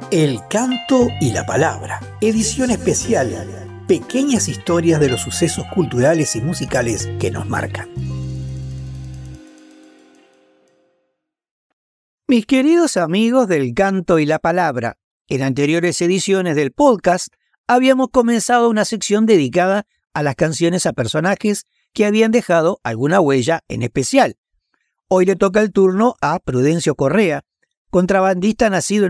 El canto y la palabra, edición especial, pequeñas historias de los sucesos culturales y musicales que nos marcan. Mis queridos amigos del canto y la palabra, en anteriores ediciones del podcast habíamos comenzado una sección dedicada a las canciones a personajes que habían dejado alguna huella en especial. Hoy le toca el turno a Prudencio Correa, contrabandista nacido en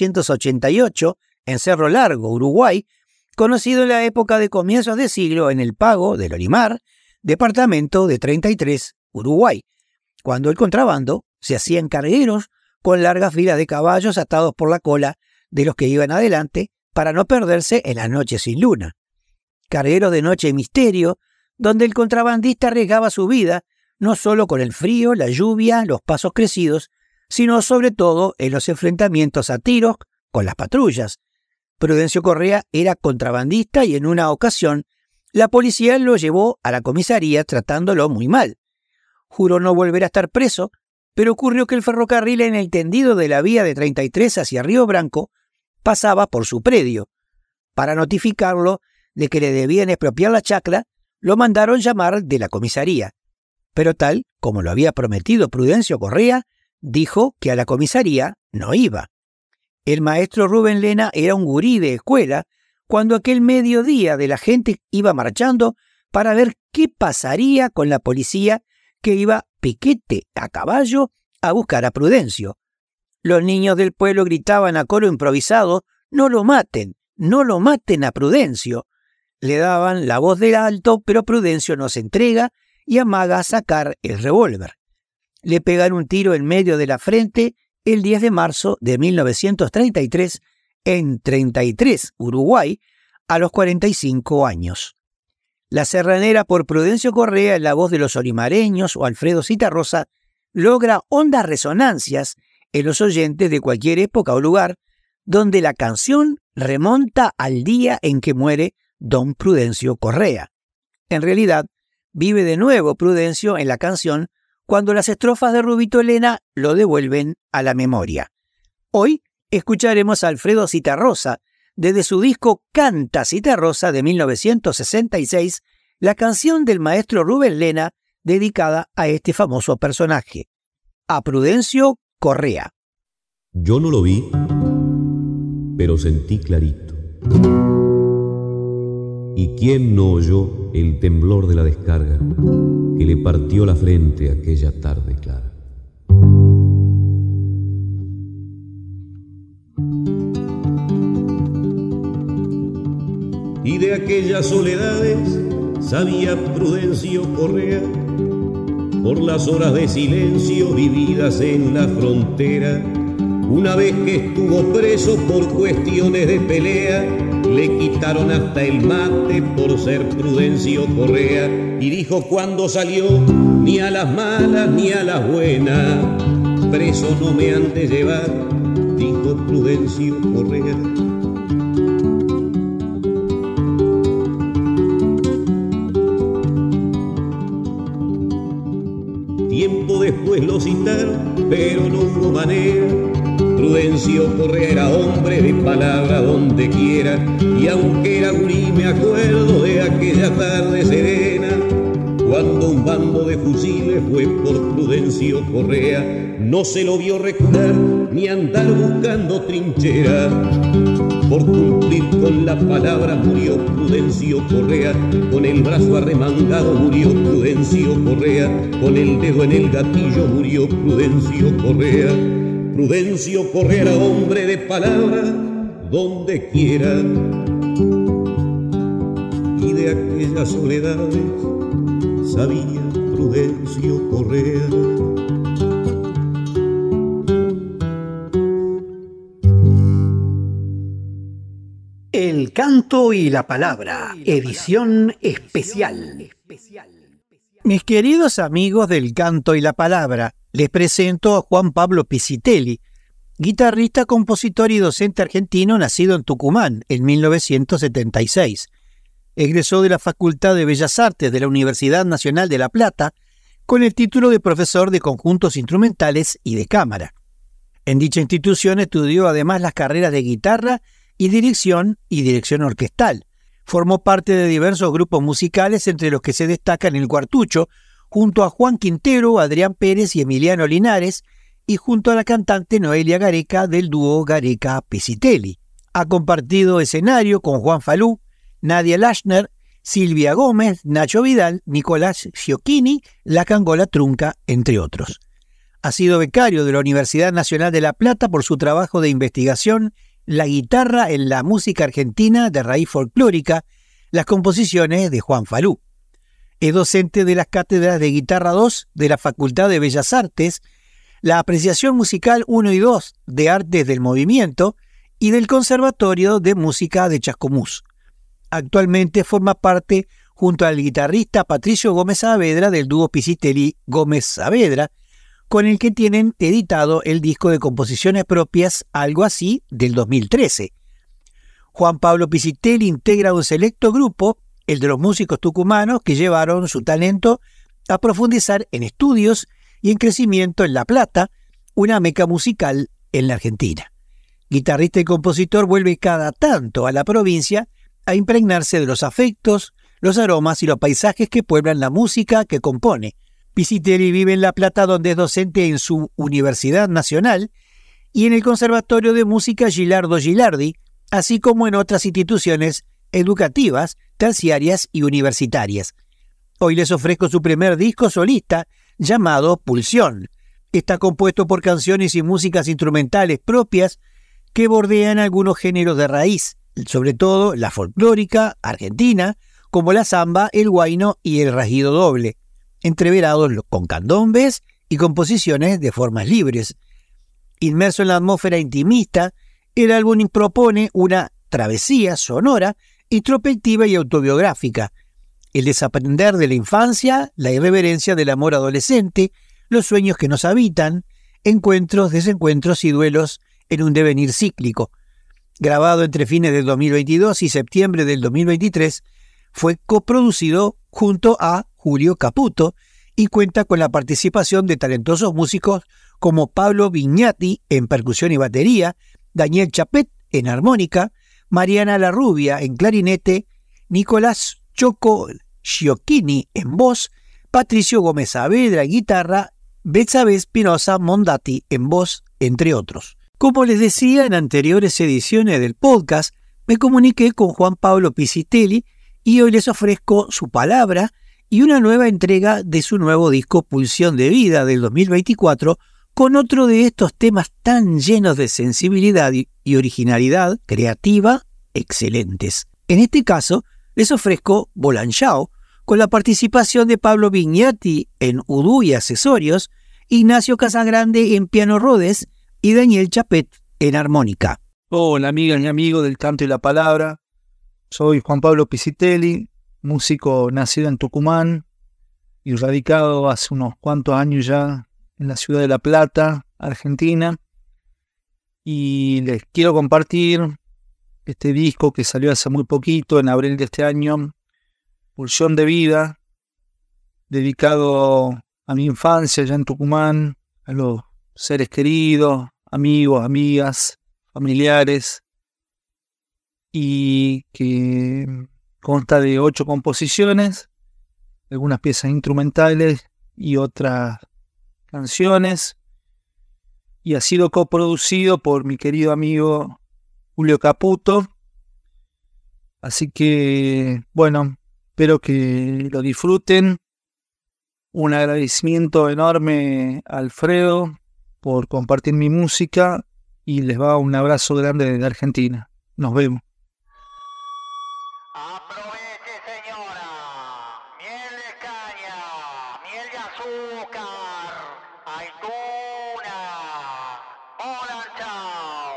1888 en Cerro Largo, Uruguay, conocido en la época de comienzos de siglo en El Pago del Olimar, departamento de 33, Uruguay, cuando el contrabando se hacía en cargueros con largas filas de caballos atados por la cola de los que iban adelante para no perderse en las noches sin luna. Cargueros de noche y misterio, donde el contrabandista arriesgaba su vida no solo con el frío, la lluvia, los pasos crecidos, sino sobre todo en los enfrentamientos a tiros con las patrullas. Prudencio Correa era contrabandista y en una ocasión la policía lo llevó a la comisaría tratándolo muy mal. Juró no volver a estar preso, pero ocurrió que el ferrocarril en el tendido de la vía de 33 hacia Río Branco pasaba por su predio. Para notificarlo de que le debían expropiar la chacra, lo mandaron llamar de la comisaría. Pero tal como lo había prometido Prudencio Correa, dijo que a la comisaría no iba. El maestro Rubén Lena era un gurí de escuela cuando aquel mediodía de la gente iba marchando para ver qué pasaría con la policía que iba piquete a caballo a buscar a Prudencio. Los niños del pueblo gritaban a coro improvisado: «¡No lo maten! ¡No lo maten a Prudencio!». Le daban la voz del alto, pero Prudencio no se entrega y amaga a sacar el revólver. Le pegaron un tiro en medio de la frente el 10 de marzo de 1933 en 33, Uruguay, a los 45 años. La serranera por Prudencio Correa en la voz de los olimareños o Alfredo Zitarrosa logra hondas resonancias en los oyentes de cualquier época o lugar, donde la canción remonta al día en que muere don Prudencio Correa. En realidad, vive de nuevo Prudencio en la canción cuando las estrofas de Rubito Lena lo devuelven a la memoria. Hoy escucharemos a Alfredo Zitarrosa, desde su disco Canta Zitarrosa de 1966, la canción del maestro Rubén Lena dedicada a este famoso personaje, a Prudencio Correa. Yo no lo vi, pero sentí clarito. ¿Y quién no oyó el temblor de la descarga que le partió la frente aquella tarde clara? Y de aquellas soledades sabía Prudencio Correa, por las horas de silencio vividas en la frontera. Una vez que estuvo preso por cuestiones de pelea, le quitaron hasta el mate por ser Prudencio Correa. Y dijo cuando salió: ni a las malas ni a las buenas, preso no me han de llevar, dijo Prudencio Correa. Tiempo después lo citaron, pero no hubo manera. Prudencio Correa era hombre de palabra donde quiera, y aunque era gurí me acuerdo de aquella tarde serena, cuando un bando de fusiles fue por Prudencio Correa. No se lo vio recular ni andar buscando trinchera, por cumplir con la palabra murió Prudencio Correa. Con el brazo arremangado murió Prudencio Correa, con el dedo en el gatillo murió Prudencio Correa. Prudencio Correa era hombre de palabra donde quiera, y de aquellas soledades sabía Prudencio Correa. El canto y la palabra, edición especial. Mis queridos amigos del canto y la palabra, les presento a Juan Pablo Piscitelli, guitarrista, compositor y docente argentino nacido en Tucumán en 1976. Egresó de la Facultad de Bellas Artes de la Universidad Nacional de La Plata con el título de profesor de conjuntos instrumentales y de cámara. En dicha institución estudió además las carreras de guitarra y dirección orquestal. Formó parte de diversos grupos musicales, entre los que se destacan el Cuartucho, junto a Juan Quintero, Adrián Pérez y Emiliano Linares, y junto a la cantante Noelia Gareca del dúo Gareca-Pisitelli. Ha compartido escenario con Juan Falú, Nadia Lashner, Silvia Gómez, Nacho Vidal, Nicolás Giochini, La Cangola Trunca, entre otros. Ha sido becario de la Universidad Nacional de La Plata por su trabajo de investigación La guitarra en la música argentina de raíz folclórica, las composiciones de Juan Falú. Es docente de las cátedras de Guitarra 2 de la Facultad de Bellas Artes, la Apreciación Musical 1 y 2 de Artes del Movimiento y del Conservatorio de Música de Chascomús. Actualmente forma parte, junto al guitarrista Patricio Gómez Saavedra, del dúo Pisitelli Gómez Saavedra, con el que tienen editado el disco de composiciones propias Algo Así del 2013. Juan Pablo Pisitelli integra un selecto grupo, el de los músicos tucumanos que llevaron su talento a profundizar en estudios y en crecimiento en La Plata, una meca musical en la Argentina. Guitarrista y compositor, vuelve cada tanto a la provincia a impregnarse de los afectos, los aromas y los paisajes que pueblan la música que compone. Pisitelli vive en La Plata, donde es docente en su Universidad Nacional y en el Conservatorio de Música Gilardo Gilardi, así como en otras instituciones educativas, terciarias y universitarias. Hoy les ofrezco su primer disco solista, llamado Pulsión. Está compuesto por canciones y músicas instrumentales propias que bordean algunos géneros de raíz, sobre todo la folclórica argentina, como la samba, el huayno y el rasguido doble, entreverados con candombes y composiciones de formas libres. Inmerso en la atmósfera intimista, el álbum propone una travesía sonora, introspectiva y autobiográfica, el desaprender de la infancia, la irreverencia del amor adolescente, los sueños que nos habitan, encuentros, desencuentros y duelos en un devenir cíclico. Grabado entre fines del 2022 y septiembre del 2023, fue coproducido junto a Julio Caputo y cuenta con la participación de talentosos músicos como Pablo Vignati en percusión y batería, Daniel Chapet en armónica, Mariana La Rubia en clarinete, Nicolás Choco Giochini en voz, Patricio Gómez Saavedra en guitarra, Betsabe Espinosa Mondati en voz, entre otros. Como les decía en anteriores ediciones del podcast, me comuniqué con Juan Pablo Pisitelli y hoy les ofrezco su palabra y una nueva entrega de su nuevo disco Pulsión de Vida del 2024, con otro de estos temas tan llenos de sensibilidad y originalidad creativa excelentes. En este caso, les ofrezco Bolanchao, con la participación de Pablo Vignati en udú y accesorios, Ignacio Casagrande en piano Rhodes y Daniel Chapet en armónica. Hola amigas y amigos del canto y la palabra, soy Juan Pablo Pisitelli, músico nacido en Tucumán y radicado hace unos cuantos años ya en la ciudad de La Plata, Argentina, y les quiero compartir este disco que salió hace muy poquito, en abril de este año, Pulsión de Vida, dedicado a mi infancia allá en Tucumán, a los seres queridos, amigos, amigas, familiares, y que consta de 8 composiciones, algunas piezas instrumentales y otras canciones, y ha sido coproducido por mi querido amigo Julio Caputo. Así que, bueno, espero que lo disfruten. Un agradecimiento enorme a Alfredo por compartir mi música y les va un abrazo grande desde Argentina. Nos vemos. Aproveche, señora. Miel de caña, miel de azúcar, aceituna, Bolanchao.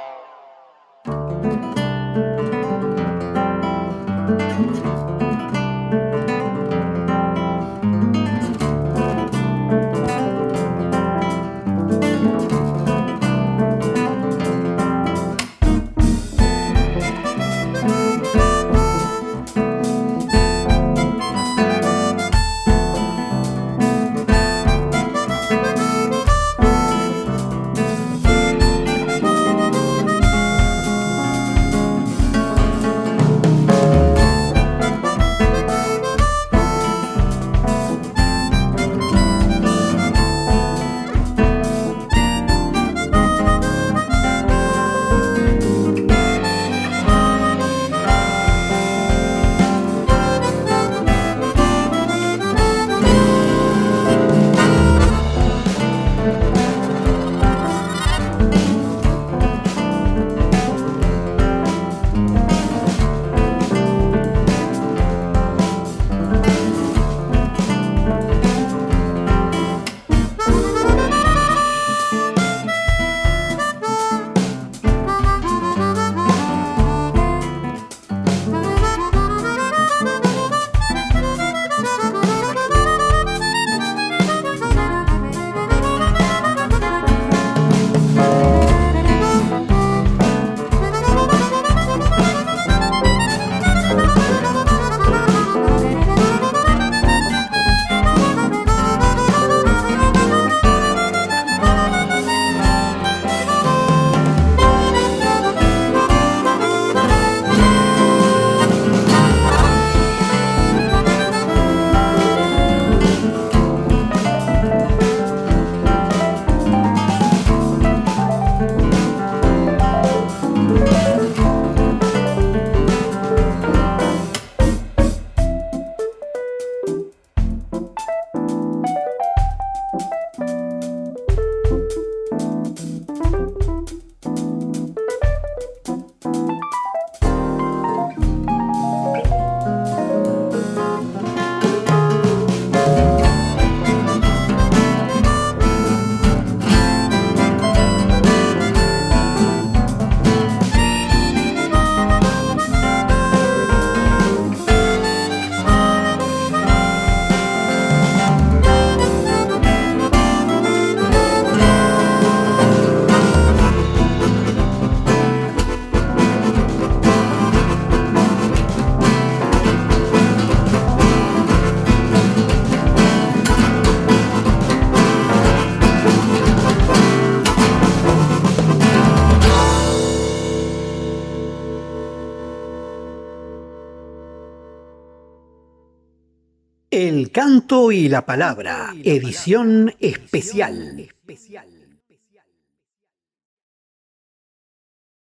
El canto y la palabra, edición especial.